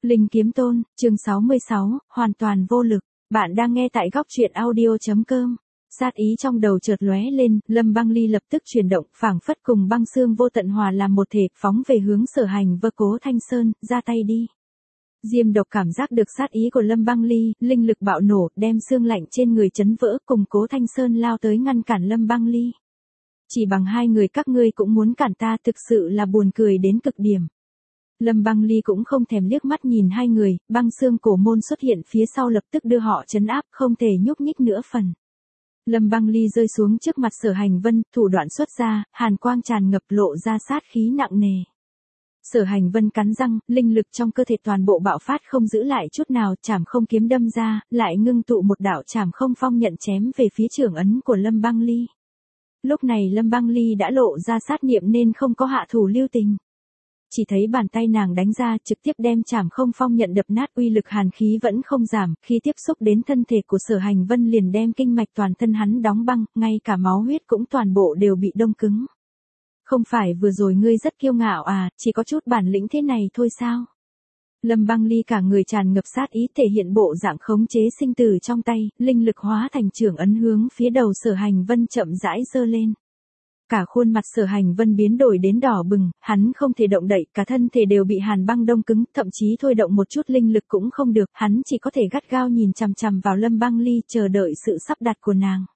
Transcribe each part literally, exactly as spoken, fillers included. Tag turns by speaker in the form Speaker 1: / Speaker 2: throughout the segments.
Speaker 1: Linh Kiếm Tôn, chương sáu mươi sáu, hoàn toàn vô lực. Bạn đang nghe tại góc truyện audio.com. Sát ý trong đầu chợt lóe lên, Lâm Băng Ly lập tức chuyển động, phảng phất cùng băng xương vô tận hòa làm một thể, phóng về hướng Sở Hành và Cố Thanh Sơn, ra tay đi. Diêm Độc cảm giác được sát ý của Lâm Băng Ly, linh lực bạo nổ, đem xương lạnh trên người chấn vỡ, cùng Cố Thanh Sơn lao tới ngăn cản Lâm Băng Ly. Chỉ bằng hai người các ngươi cũng muốn cản ta, thực sự là buồn cười đến cực điểm. Lâm Băng Ly cũng không thèm liếc mắt nhìn hai người, băng xương cổ môn xuất hiện phía sau lập tức đưa họ trấn áp, không thể nhúc nhích nữa phần. Lâm Băng Ly rơi xuống trước mặt Sở Hành Vân, thủ đoạn xuất ra, hàn quang tràn ngập lộ ra sát khí nặng nề. Sở Hành Vân cắn răng, linh lực trong cơ thể toàn bộ bạo phát không giữ lại chút nào, chảm không kiếm đâm ra, lại ngưng tụ một đạo chảm không phong nhận chém về phía trưởng ấn của Lâm Băng Ly. Lúc này Lâm Băng Ly đã lộ ra sát niệm nên không có hạ thủ lưu tình. Chỉ thấy bàn tay nàng đánh ra trực tiếp đem chảm không phong nhận đập nát, uy lực hàn khí vẫn không giảm, khi tiếp xúc đến thân thể của Sở Hành Vân liền đem kinh mạch toàn thân hắn đóng băng, ngay cả máu huyết cũng toàn bộ đều bị đông cứng. Không phải vừa rồi ngươi rất kiêu ngạo à, chỉ có chút bản lĩnh thế này thôi sao? Lâm Băng Ly cả người tràn ngập sát ý, thể hiện bộ dạng khống chế sinh tử trong tay, linh lực hóa thành trưởng ấn hướng phía đầu Sở Hành Vân chậm rãi giơ lên. Cả khuôn mặt Sở Hành Vân biến đổi đến đỏ bừng, hắn không thể động đậy, cả thân thể đều bị hàn băng đông cứng, thậm chí thôi động một chút linh lực cũng không được, hắn chỉ có thể gắt gao nhìn chằm chằm vào Lâm Băng Ly, chờ đợi sự sắp đặt của nàng.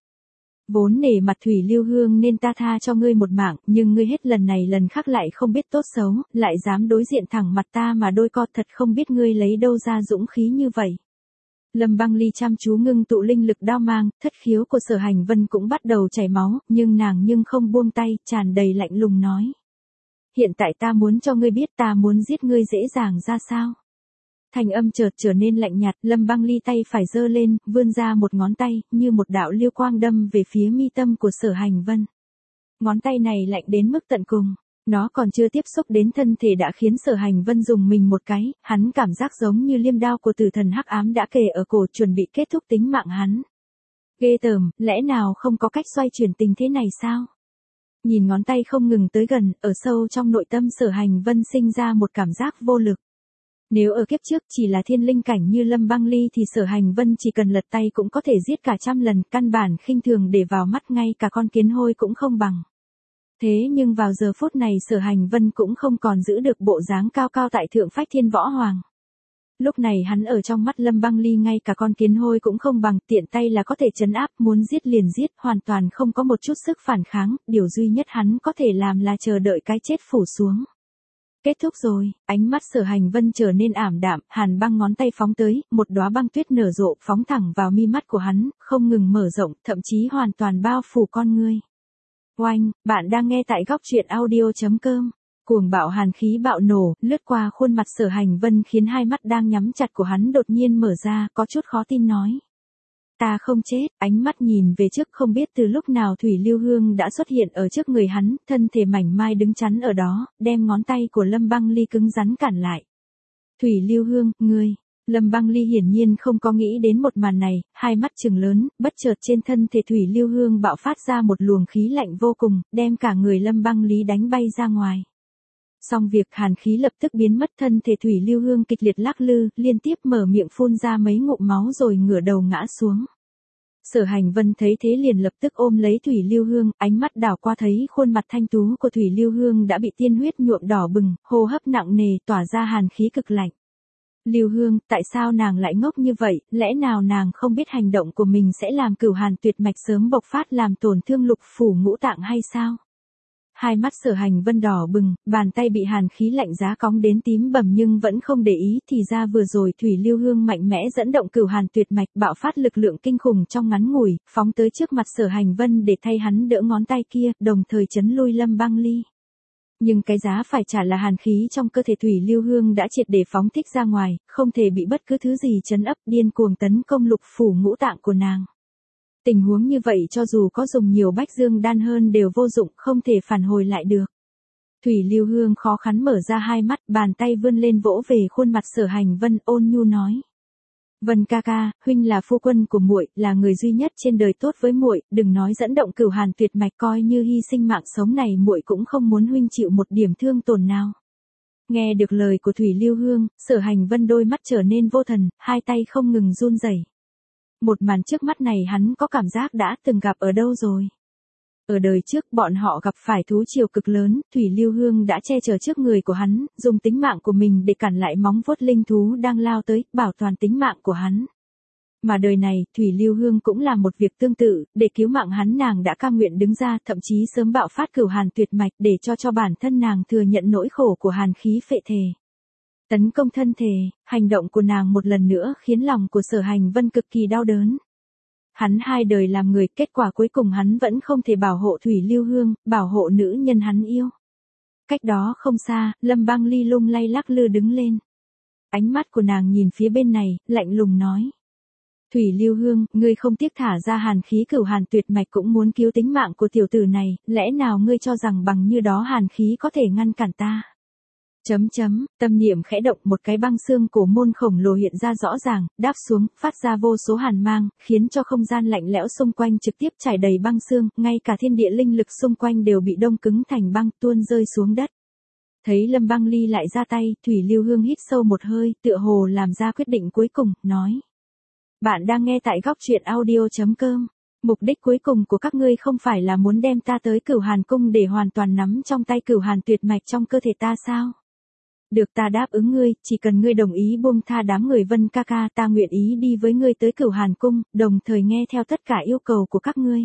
Speaker 1: Vốn nể mặt Thủy Lưu Hương nên ta tha cho ngươi một mạng, nhưng ngươi hết lần này lần khác lại không biết tốt xấu, lại dám đối diện thẳng mặt ta mà đôi co, thật không biết ngươi lấy đâu ra dũng khí như vậy. Lâm Băng Ly chăm chú ngưng tụ linh lực đao mang, thất khiếu của Sở Hành Vân cũng bắt đầu chảy máu, nhưng nàng nhưng không buông tay, tràn đầy lạnh lùng nói. Hiện tại ta muốn cho ngươi biết ta muốn giết ngươi dễ dàng ra sao. Thành âm chợt trở nên lạnh nhạt, Lâm Băng Ly tay phải giơ lên, vươn ra một ngón tay, như một đạo liêu quang đâm về phía mi tâm của Sở Hành Vân. Ngón tay này lạnh đến mức tận cùng. Nó còn chưa tiếp xúc đến thân thể đã khiến Sở Hành Vân dùng mình một cái, hắn cảm giác giống như liêm đao của tử thần hắc ám đã kề ở cổ, chuẩn bị kết thúc tính mạng hắn. Ghê tởm, lẽ nào không có cách xoay chuyển tình thế này sao? Nhìn ngón tay không ngừng tới gần, ở sâu trong nội tâm Sở Hành Vân sinh ra một cảm giác vô lực. Nếu ở kiếp trước chỉ là thiên linh cảnh như Lâm Băng Ly thì Sở Hành Vân chỉ cần lật tay cũng có thể giết cả trăm lần, căn bản khinh thường để vào mắt, ngay cả con kiến hôi cũng không bằng. Thế nhưng vào giờ phút này Sở Hành Vân cũng không còn giữ được bộ dáng cao cao tại thượng phách thiên võ hoàng. Lúc này hắn ở trong mắt Lâm Băng Ly ngay cả con kiến hôi cũng không bằng, tiện tay là có thể trấn áp, muốn giết liền giết, hoàn toàn không có một chút sức phản kháng, điều duy nhất hắn có thể làm là chờ đợi cái chết phủ xuống. Kết thúc rồi, ánh mắt Sở Hành Vân trở nên ảm đạm, hàn băng ngón tay phóng tới, một đóa băng tuyết nở rộ phóng thẳng vào mi mắt của hắn, không ngừng mở rộng, thậm chí hoàn toàn bao phủ con ngươi. Oanh, bạn đang nghe tại góc truyện audio.com. Cuồng bạo hàn khí bạo nổ, lướt qua khuôn mặt Sở Hành Vân khiến hai mắt đang nhắm chặt của hắn đột nhiên mở ra, có chút khó tin nói. Ta không chết, ánh mắt nhìn về trước, không biết từ lúc nào Thủy Lưu Hương đã xuất hiện ở trước người hắn, thân thể mảnh mai đứng chắn ở đó, đem ngón tay của Lâm Băng Ly cứng rắn cản lại. Thủy Lưu Hương, ngươi. Lâm Băng Ly hiển nhiên không có nghĩ đến một màn này, hai mắt trừng lớn, bất chợt trên thân thể Thủy Lưu Hương bạo phát ra một luồng khí lạnh vô cùng, đem cả người Lâm Băng Ly đánh bay ra ngoài. Xong việc, hàn khí lập tức biến mất, thân thể Thủy Lưu Hương kịch liệt lắc lư, liên tiếp mở miệng phun ra mấy ngụm máu rồi ngửa đầu ngã xuống. Sở Hành Vân thấy thế liền lập tức ôm lấy Thủy Lưu Hương, ánh mắt đảo qua thấy khuôn mặt thanh tú của Thủy Lưu Hương đã bị tiên huyết nhuộm đỏ bừng, hô hấp nặng nề, tỏa ra hàn khí cực lạnh. Lưu Hương, tại sao nàng lại ngốc như vậy, lẽ nào nàng không biết hành động của mình sẽ làm cửu hàn tuyệt mạch sớm bộc phát làm tổn thương lục phủ ngũ tạng hay sao? Hai mắt Sở Hành Vân đỏ bừng, bàn tay bị hàn khí lạnh giá cóng đến tím bầm nhưng vẫn không để ý, thì ra vừa rồi Thủy Lưu Hương mạnh mẽ dẫn động cửu hàn tuyệt mạch, bạo phát lực lượng kinh khủng trong ngắn ngủi, phóng tới trước mặt Sở Hành Vân để thay hắn đỡ ngón tay kia, đồng thời chấn lui Lâm Băng Ly. Nhưng cái giá phải trả là hàn khí trong cơ thể Thủy Lưu Hương đã triệt để phóng thích ra ngoài, không thể bị bất cứ thứ gì chấn áp, điên cuồng tấn công lục phủ ngũ tạng của nàng. Tình huống như vậy cho dù có dùng nhiều bách dương đan hơn đều vô dụng, không thể phản hồi lại được. Thủy Lưu Hương khó khăn mở ra hai mắt, bàn tay vươn lên vỗ về khuôn mặt Sở Hành Vân, ôn nhu nói. Vân ca ca, huynh là phu quân của muội, là người duy nhất trên đời tốt với muội, đừng nói dẫn động cửu hàn tuyệt mạch, coi như hy sinh mạng sống này muội cũng không muốn huynh chịu một điểm thương tổn nào. Nghe được lời của Thủy Lưu Hương, Sở Hành Vân đôi mắt trở nên vô thần, hai tay không ngừng run rẩy. Một màn trước mắt này hắn có cảm giác đã từng gặp ở đâu rồi. Ở đời trước bọn họ gặp phải thú triều cực lớn, Thủy Lưu Hương đã che chở trước người của hắn, dùng tính mạng của mình để cản lại móng vuốt linh thú đang lao tới, bảo toàn tính mạng của hắn. Mà đời này, Thủy Lưu Hương cũng làm một việc tương tự, để cứu mạng hắn nàng đã cam nguyện đứng ra, thậm chí sớm bạo phát cửu hàn tuyệt mạch để cho cho bản thân nàng thừa nhận nỗi khổ của hàn khí phệ thể. Tấn công thân thể, hành động của nàng một lần nữa khiến lòng của Sở Hành Vân cực kỳ đau đớn. Hắn hai đời làm người, kết quả cuối cùng hắn vẫn không thể bảo hộ Thủy Lưu Hương, bảo hộ nữ nhân hắn yêu. Cách đó không xa, Lâm Băng Ly lung lay lắc lư đứng lên. Ánh mắt của nàng nhìn phía bên này, lạnh lùng nói. Thủy Lưu Hương, ngươi không tiếc thả ra hàn khí cửu hàn tuyệt mạch cũng muốn cứu tính mạng của tiểu tử này, lẽ nào ngươi cho rằng bằng như đó hàn khí có thể ngăn cản ta? Chấm chấm, tâm niệm khẽ động, một cái băng xương cổ môn khổng lồ hiện ra rõ ràng, đáp xuống, phát ra vô số hàn mang, khiến cho không gian lạnh lẽo xung quanh trực tiếp trải đầy băng xương, ngay cả thiên địa linh lực xung quanh đều bị đông cứng thành băng tuôn rơi xuống đất. Thấy Lâm Băng Ly lại ra tay, Thủy Lưu Hương hít sâu một hơi, tựa hồ làm ra quyết định cuối cùng, nói. Bạn đang nghe tại góc truyện audio chấm com. Mục đích cuối cùng của các ngươi không phải là muốn đem ta tới Cửu Hàn Cung để hoàn toàn nắm trong tay Cửu Hàn tuyệt mạch trong cơ thể ta sao? Được, ta đáp ứng ngươi, chỉ cần ngươi đồng ý buông tha đám người Vân ca ca, ta nguyện ý đi với ngươi tới Cửu Hàn Cung, đồng thời nghe theo tất cả yêu cầu của các ngươi.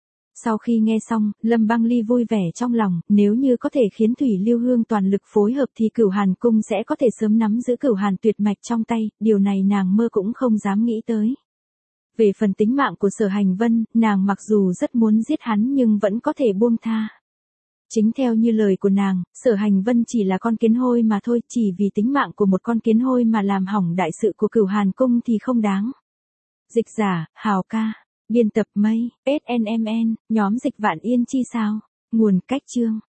Speaker 1: Sau khi nghe xong, Lâm Băng Ly vui vẻ trong lòng, nếu như có thể khiến Thủy Lưu Hương toàn lực phối hợp thì Cửu Hàn Cung sẽ có thể sớm nắm giữ Cửu Hàn tuyệt mạch trong tay, điều này nàng mơ cũng không dám nghĩ tới. Về phần tính mạng của Sở Hành Vân, nàng mặc dù rất muốn giết hắn nhưng vẫn có thể buông tha. Chính theo như lời của nàng, Sở Hành Vân chỉ là con kiến hôi mà thôi, chỉ vì tính mạng của một con kiến hôi mà làm hỏng đại sự của Cửu Hàn Cung thì không đáng. Dịch giả, Hào ca, biên tập Mây, ét en em en, nhóm dịch Vạn Yên Chi sao, nguồn cách chương.